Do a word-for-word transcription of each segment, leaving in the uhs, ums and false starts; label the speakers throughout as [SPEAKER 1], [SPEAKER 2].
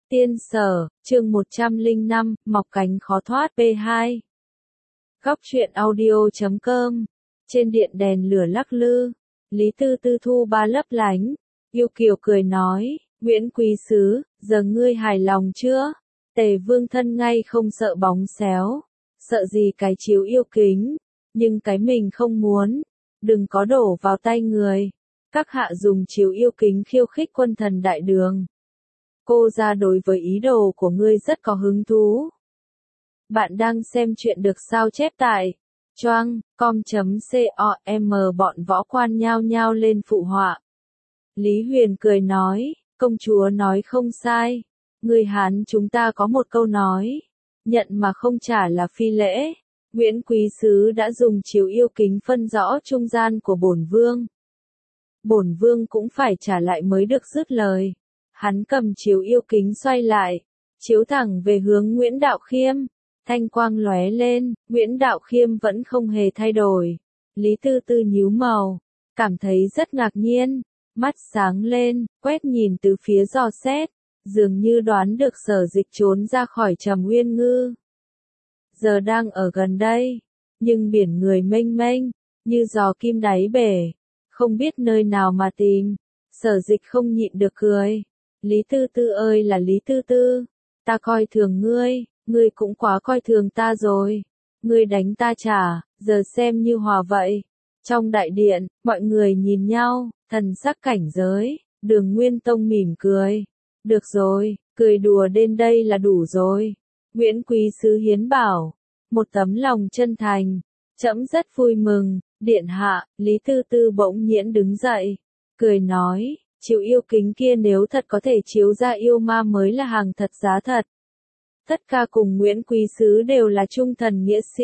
[SPEAKER 1] Tiên Sở, chương một trăm lẻ năm, mọc cánh khó thoát P hai. Góc truyện audio chấm com. Trên điện đèn lửa lắc lư, Lý Tư Tư thu ba lấp lánh, yêu kiều cười nói, Nguyễn Quý Sứ, giờ ngươi hài lòng chưa? Tề Vương thân ngay không sợ bóng xéo, sợ gì cái chiếu yêu kính, nhưng cái mình không muốn, đừng có đổ vào tay người. Các hạ dùng chiếu yêu kính khiêu khích quân thần đại đường. Cô ra đối với ý đồ của ngươi rất có hứng thú. Bạn đang xem chuyện được sao chép tại choang com.com, bọn võ quan nhao nhao lên phụ họa. Lý Huyền cười nói, công chúa nói không sai. Người Hán chúng ta có một câu nói, nhận mà không trả là phi lễ. Nguyễn Quý Sứ đã dùng chiếu yêu kính phân rõ trung gian của bổn vương. Bổn vương cũng phải trả lại mới được dứt lời. Hắn cầm chiếu yêu kính xoay lại, chiếu thẳng về hướng Nguyễn Đạo Khiêm. Thanh quang lóe lên, Nguyễn Đạo Khiêm vẫn không hề thay đổi. Lý Tư Tư nhíu màu, cảm thấy rất ngạc nhiên, mắt sáng lên, quét nhìn từ phía dò xét, dường như đoán được Sở Dịch trốn ra khỏi Trầm Uyên Ngư. Giờ đang ở gần đây, nhưng biển người mênh mênh, như giò kim đáy bể, không biết nơi nào mà tìm. Sở Dịch không nhịn được cười. Lý Tư Tư ơi là Lý Tư Tư, ta coi thường ngươi, ngươi cũng quá coi thường ta rồi. Ngươi đánh ta trả, giờ xem như hòa vậy. Trong đại điện, mọi người nhìn nhau, thần sắc cảnh giới. Đường Nguyên Tông mỉm cười. Được rồi, cười đùa đến đây là đủ rồi. Nguyễn Quý Sứ hiến bảo, một tấm lòng chân thành. Trẫm rất vui mừng, điện hạ. Lý Tư Tư bỗng nhiên đứng dậy, cười nói, chiếu yêu kính kia nếu thật có thể chiếu ra yêu ma mới là hàng thật giá thật. Tất cả cùng Nguyễn Quý Sứ đều là trung thần nghĩa sĩ.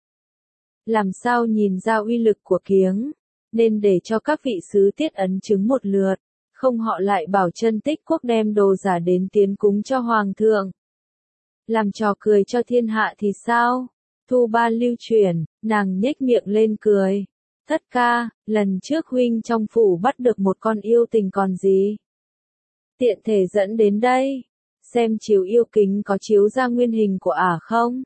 [SPEAKER 1] Làm sao nhìn ra uy lực của kiếng, nên để cho các vị sứ tiết ấn chứng một lượt, không họ lại bảo Chân Tích Quốc đem đồ giả đến tiến cúng cho Hoàng thượng. Làm trò cười cho thiên hạ thì sao? Thu Ba lưu chuyển, nàng nhếch miệng lên cười. Thất ca, lần trước huynh trong phủ bắt được một con yêu tình còn gì? Tiện thể dẫn đến đây, xem chiếu yêu kính có chiếu ra nguyên hình của ả không?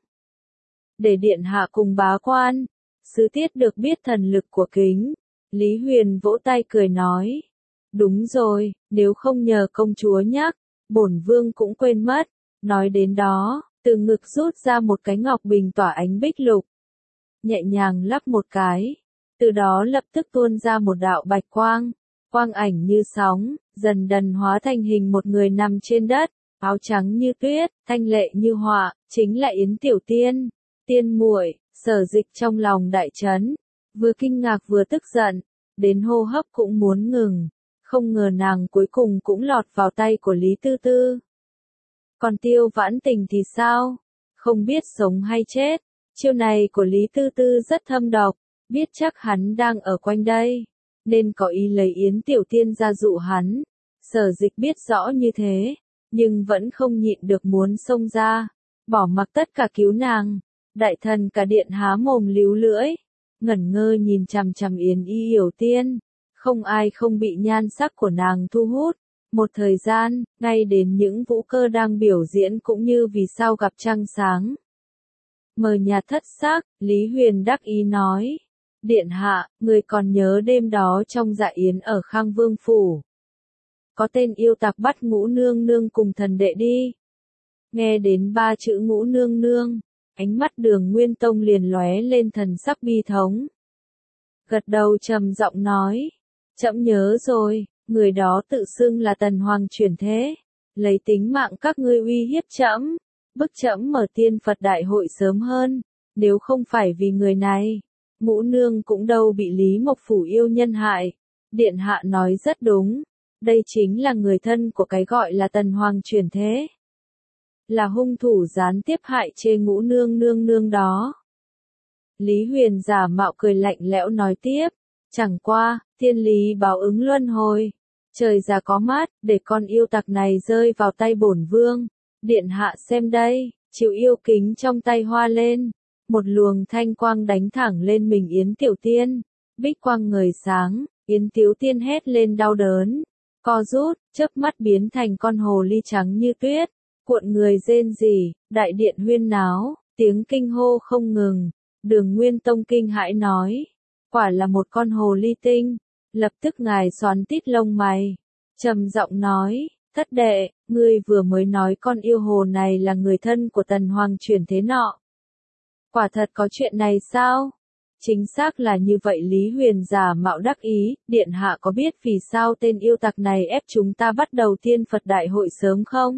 [SPEAKER 1] Để điện hạ cùng bá quan, sứ tiết được biết thần lực của kính. Lý Huyền vỗ tay cười nói, đúng rồi, nếu không nhờ công chúa nhắc, bổn vương cũng quên mất. Nói đến đó, từ ngực rút ra một cái ngọc bình tỏa ánh bích lục, nhẹ nhàng lắp một cái. Từ đó lập tức tuôn ra một đạo bạch quang, quang ảnh như sóng, dần dần hóa thành hình một người nằm trên đất, áo trắng như tuyết, thanh lệ như họa, chính là Yến Tiểu Tiên. Tiên muội. Sở Dịch trong lòng đại chấn, vừa kinh ngạc vừa tức giận, đến hô hấp cũng muốn ngừng, không ngờ nàng cuối cùng cũng lọt vào tay của Lý Tư Tư. Còn Tiêu Vãn Tình thì sao? Không biết sống hay chết, chiêu này của Lý Tư Tư rất thâm độc. Biết chắc hắn đang ở quanh đây, nên có ý lấy Yến Tiểu Tiên ra dụ hắn. Sở Dịch biết rõ như thế, nhưng vẫn không nhịn được muốn xông ra, bỏ mặc tất cả cứu nàng. Đại thần cả điện há mồm líu lưỡi, ngẩn ngơ nhìn chằm chằm Yến Y Yểu Tiên, không ai không bị nhan sắc của nàng thu hút. Một thời gian, ngay đến những vũ cơ đang biểu diễn cũng như vì sao gặp trăng sáng. Mờ nhạt thất sắc, Lý Huyền đắc ý nói, điện hạ, người còn nhớ đêm đó trong dạ yến ở Khang Vương Phủ. Có tên yêu tặc bắt Ngũ Nương Nương cùng thần đệ đi. Nghe đến ba chữ Ngũ Nương Nương, ánh mắt Đường Nguyên Tông liền lóe lên thần sắc bi thống. Gật đầu trầm giọng nói, trẫm nhớ rồi, người đó tự xưng là Tần Hoàng chuyển thế, lấy tính mạng các ngươi uy hiếp trẫm, bức trẫm mở Tiên Phật đại hội sớm hơn, nếu không phải vì người này, Ngũ Nương cũng đâu bị Lý Mộc Phủ yêu nhân hại. Điện hạ nói rất đúng, đây chính là người thân của cái gọi là Tần Hoàng chuyển thế, là hung thủ gián tiếp hại chê Ngũ Nương Nương Nương đó. Lý Huyền giả mạo cười lạnh lẽo nói tiếp, chẳng qua, thiên lý báo ứng luân hồi, trời già có mát, để con yêu tặc này rơi vào tay bổn vương. Điện hạ xem đây, chiếu yêu kính trong tay hoa lên, một luồng thanh quang đánh thẳng lên mình Yến Tiểu Tiên, bích quang ngời sáng, Yến Tiểu Tiên hét lên đau đớn, co rút, chớp mắt biến thành con hồ ly trắng như tuyết, Cuộn người rên rỉ, đại điện huyên náo, tiếng kinh hô không ngừng. Đường Nguyên Tông kinh hãi nói, quả là một con hồ ly tinh. Lập tức ngài xoắn tít lông mày, trầm giọng nói, thất đệ, ngươi vừa mới nói con yêu hồ này là người thân của Tần Hoàng chuyển thế nọ. Quả thật có chuyện này sao? Chính xác là như vậy. Lý Huyền giả mạo đắc ý, điện hạ có biết vì sao tên yêu tặc này ép chúng ta bắt đầu tiên Phật đại hội sớm không?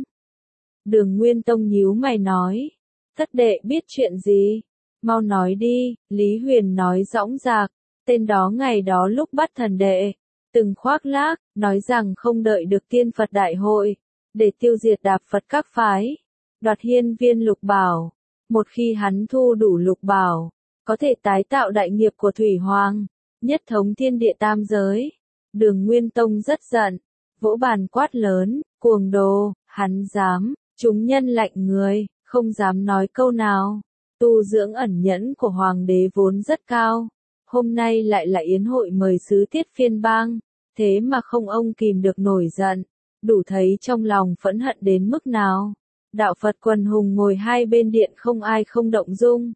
[SPEAKER 1] Đường Nguyên Tông nhíu mày nói, thất đệ biết chuyện gì? Mau nói đi. Lý Huyền nói dõng dạc, tên đó ngày đó lúc bắt thần đệ, từng khoác lác, nói rằng không đợi được tiên Phật đại hội, để tiêu diệt đạp Phật các phái, đoạt hiên viên lục bảo. Một khi hắn thu đủ lục bảo, có thể tái tạo đại nghiệp của Thủy Hoàng, nhất thống thiên địa tam giới. Đường Nguyên Tông rất giận, vỗ bàn quát lớn, cuồng đồ, hắn dám, chúng nhân lạnh người, không dám nói câu nào. Tu dưỡng ẩn nhẫn của Hoàng đế vốn rất cao, hôm nay lại là yến hội mời sứ tiết phiên bang, thế mà không ông kìm được nổi giận, đủ thấy trong lòng phẫn hận đến mức nào. Đạo Phật quần hùng ngồi hai bên điện không ai không động dung.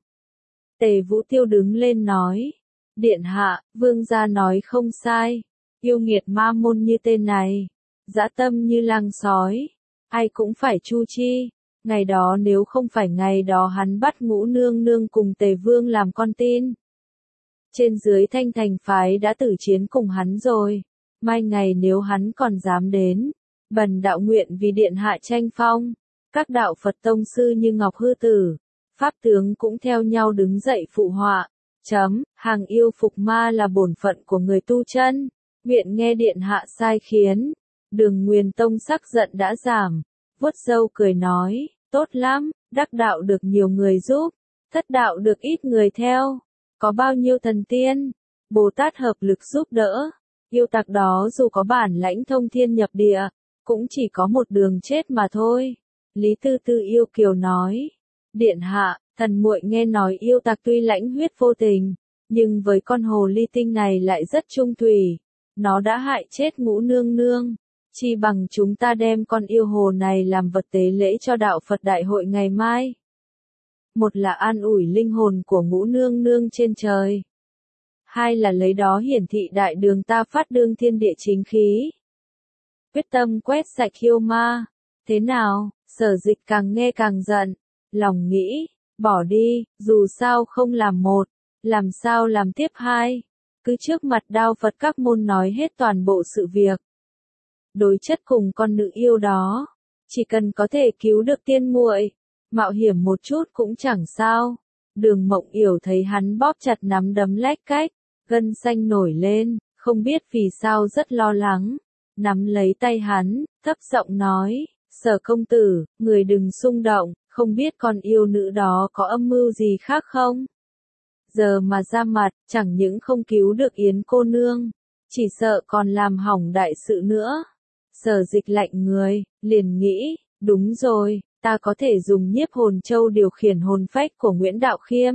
[SPEAKER 1] Tề Vũ Tiêu đứng lên nói, điện hạ, vương gia nói không sai, yêu nghiệt ma môn như tên này, dã tâm như lang sói, ai cũng phải chu chi. Ngày đó nếu không phải ngày đó hắn bắt Ngũ nương nương cùng Tề Vương làm con tin, trên dưới Thanh Thành phái đã tử chiến cùng hắn rồi. Mai ngày nếu hắn còn dám đến, bần đạo nguyện vì điện hạ tranh phong. Các đạo Phật tông sư như Ngọc Hư Tử, Pháp Tướng cũng theo nhau đứng dậy phụ họa. Chấm, hàng yêu phục ma là bổn phận của người tu chân, nguyện nghe điện hạ sai khiến. Đường Nguyên Tông sắc giận đã giảm, vuốt râu cười nói, tốt lắm, đắc đạo được nhiều người giúp, thất đạo được ít người theo. Có bao nhiêu thần tiên, Bồ Tát hợp lực giúp đỡ, yêu tặc đó dù có bản lãnh thông thiên nhập địa, cũng chỉ có một đường chết mà thôi. Lý Tư Tư yêu kiều nói, điện hạ, thần muội nghe nói yêu tặc tuy lãnh huyết vô tình, nhưng với con hồ ly tinh này lại rất trung thủy, nó đã hại chết Ngũ nương nương, chi bằng chúng ta đem con yêu hồ này làm vật tế lễ cho đạo Phật đại hội ngày mai. Một là an ủi linh hồn của Ngũ nương nương trên trời, hai là lấy đó hiển thị đại đường ta phát đương thiên địa chính khí, quyết tâm quét sạch yêu ma. Thế nào? Sở Dịch càng nghe càng giận, lòng nghĩ, bỏ đi, dù sao không làm một, làm sao làm tiếp hai, cứ trước mặt Đạo Phật các môn nói hết toàn bộ sự việc. Đối chất cùng con nữ yêu đó, chỉ cần có thể cứu được tiên muội, mạo hiểm một chút cũng chẳng sao. Đường Mộng Yểu thấy hắn bóp chặt nắm đấm lách cách, gân xanh nổi lên, không biết vì sao rất lo lắng, nắm lấy tay hắn, thấp giọng nói, Sở công tử, người đừng xung động, không biết con yêu nữ đó có âm mưu gì khác không? Giờ mà ra mặt, chẳng những không cứu được Yến cô nương, chỉ sợ còn làm hỏng đại sự nữa. Sở Dịch lạnh người, liền nghĩ, đúng rồi, ta có thể dùng nhiếp hồn châu điều khiển hồn phách của Nguyễn Đạo Khiêm.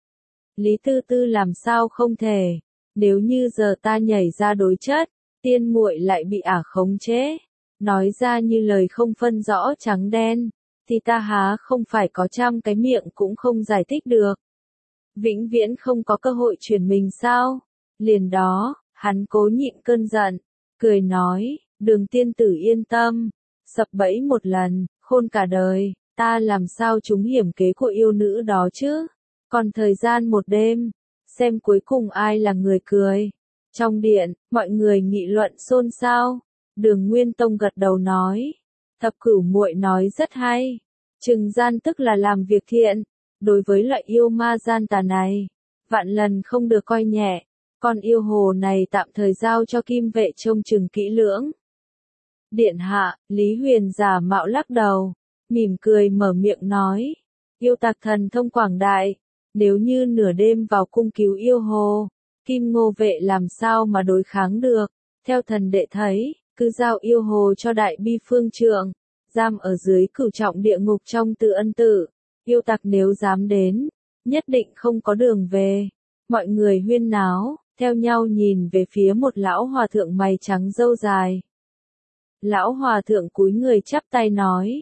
[SPEAKER 1] Lý Tư Tư làm sao không thể, nếu như giờ ta nhảy ra đối chất, tiên muội lại bị ả khống chế, nói ra như lời không phân rõ trắng đen, thì ta há không phải có trăm cái miệng cũng không giải thích được. Vĩnh viễn không có cơ hội chuyển mình sao? Liền đó, hắn cố nhịn cơn giận, cười nói, Đường tiên tử yên tâm, sập bẫy một lần, khôn cả đời, ta làm sao trúng hiểm kế của yêu nữ đó chứ? Còn thời gian một đêm, xem cuối cùng ai là người cười. Trong điện, mọi người nghị luận xôn xao. Đường Nguyên Tông gật đầu nói, Thập Cửu muội nói rất hay. Trừng gian tức là làm việc thiện, đối với loại yêu ma gian tà này, vạn lần không được coi nhẹ. Con yêu hồ này tạm thời giao cho Kim vệ trông chừng kỹ lưỡng. Điện hạ, Lý Huyền giả mạo lắc đầu, mỉm cười mở miệng nói, yêu tặc thần thông quảng đại, nếu như nửa đêm vào cung cứu yêu hồ, Kim Ngô vệ làm sao mà đối kháng được? Theo thần đệ thấy, cứ giao yêu hồ cho đại bi phương trượng, giam ở dưới cửu trọng địa ngục trong Tự Ân Tự. Yêu tặc nếu dám đến, nhất định không có đường về. Mọi người huyên náo, theo nhau nhìn về phía một lão hòa thượng mày trắng râu dài. Lão hòa thượng cúi người chắp tay nói,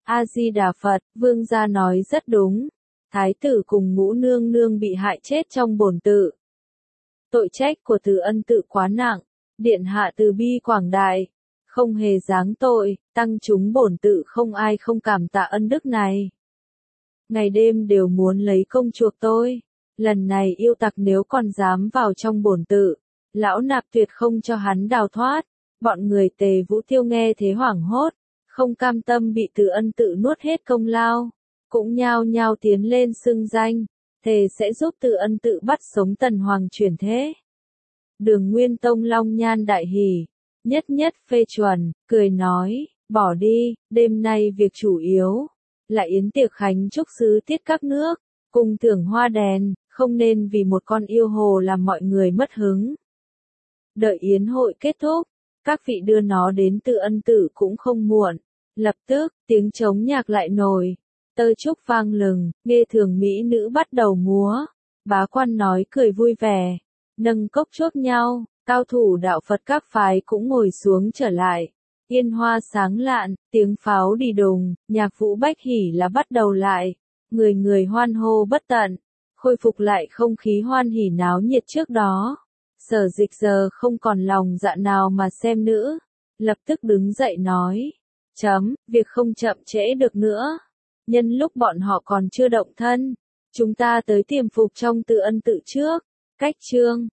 [SPEAKER 1] A-di-đà Phật, vương gia nói rất đúng. Thái tử cùng ngũ nương nương bị hại chết trong bổn tự. Tội trách của Từ Ân tự quá nặng, điện hạ từ bi quảng đại, không hề giáng tội, tăng chúng bổn tự không ai không cảm tạ ân đức này. Ngày đêm đều muốn lấy công chuộc tôi, lần này yêu tặc nếu còn dám vào trong bổn tự, lão nạp tuyệt không cho hắn đào thoát. Bọn người Tề Vũ Tiêu nghe thế hoảng hốt, không cam tâm bị Từ Ân tự nuốt hết công lao, cũng nhao nhao tiến lên xưng danh, thề sẽ giúp Từ Ân tự bắt sống Tần Hoàng chuyển thế. Đường Nguyên Tông long nhan đại hỉ, nhất nhất phê chuẩn, cười nói, bỏ đi, đêm nay việc chủ yếu là yến tiệc khánh chúc sứ tiết các nước, cùng thưởng hoa đèn, không nên vì một con yêu hồ làm mọi người mất hứng. Đợi yến hội kết thúc, các vị đưa nó đến Từ Ân tự cũng không muộn. Lập tức, tiếng trống nhạc lại nổi, tơ trúc vang lừng, nghe thường mỹ nữ bắt đầu múa. Bá quan nói cười vui vẻ, nâng cốc chuốc nhau, cao thủ đạo Phật các phái cũng ngồi xuống trở lại. Yên hoa sáng lạn, tiếng pháo đi đùng, nhạc vũ bách hỉ là bắt đầu lại. Người người hoan hô bất tận, khôi phục lại không khí hoan hỉ náo nhiệt trước đó. Sở Dịch giờ không còn lòng dạ nào mà xem nữa, lập tức đứng dậy nói, chấm, việc không chậm trễ được nữa. Nhân lúc bọn họ còn chưa động thân, chúng ta tới tiềm phục trong Từ Ân tự trước. Cách chương